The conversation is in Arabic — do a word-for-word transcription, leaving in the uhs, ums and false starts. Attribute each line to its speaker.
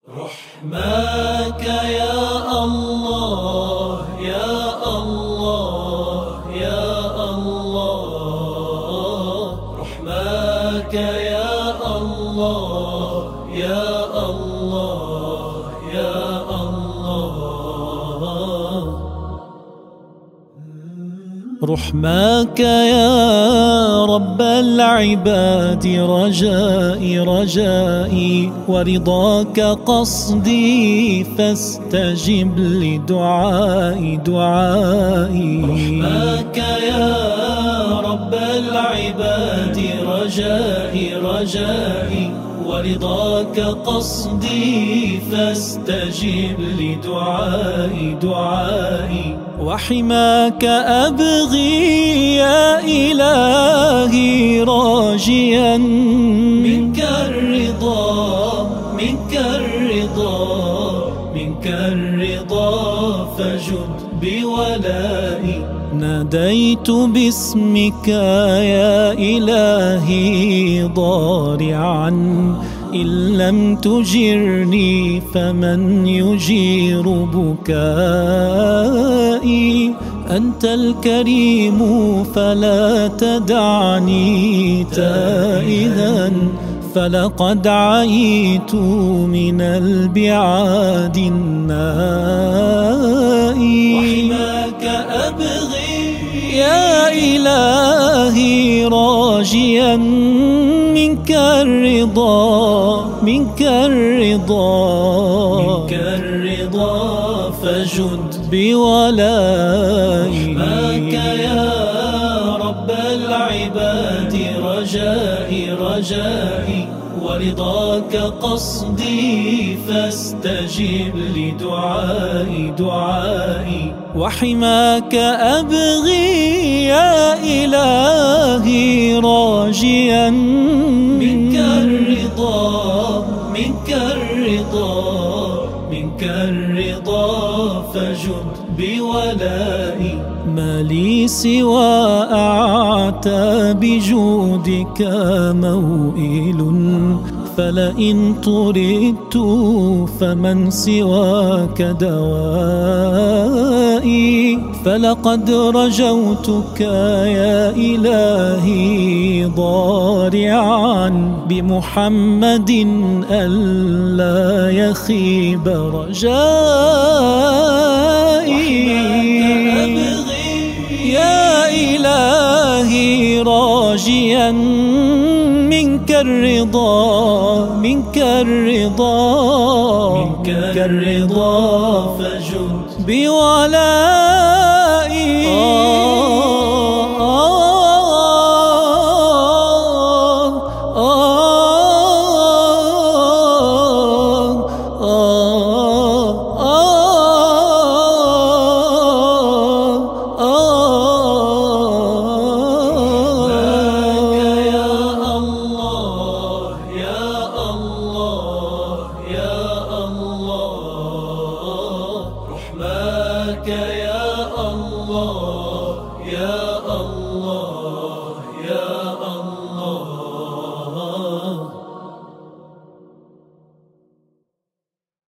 Speaker 1: رحماك يا الله يا الله يا الله رحماك يا الله يا الله يا الله رحماك يا رب العباد رجائي رجائي ورضاك قصدي فاستجب لدعائي دعائي رحماك يا رب العباد رجائي رجائي ورضاك قصدي فاستجب لدعائي دعائي وحماك أبغي يا إلهي راجيا منك الرضا منك الرضا منك الرضا فجد بولائي ناديت باسمك يا إلهي ضارعا إن لم تجرني فمن يجير بكائي أنت الكريم فلا تدعني تائها فلقد عيت من البعاد النائي وحماك أبغي يا إلهي راجيا منك الرضا منك الرضا منك الرضا فجد بولائي رحماك يا رب العباد رجائي رجائي ورضاك قصدي فاستجب لدعائي دعائي وحماك أبغي يا إلهي راجيا منك الرضا منك الرضا منك الرضا فجد بولائي ما لي سوى أعتى بجودك موئل فلئن طردت فمن سواك دوائي فلقد رجوتك يا إلهي ضارعا بمحمد ألا يخيب رجائي يا إلهي راجيا منك الرضا منك الرضا منك الرضا فجد بولائي رحماك يا الله يا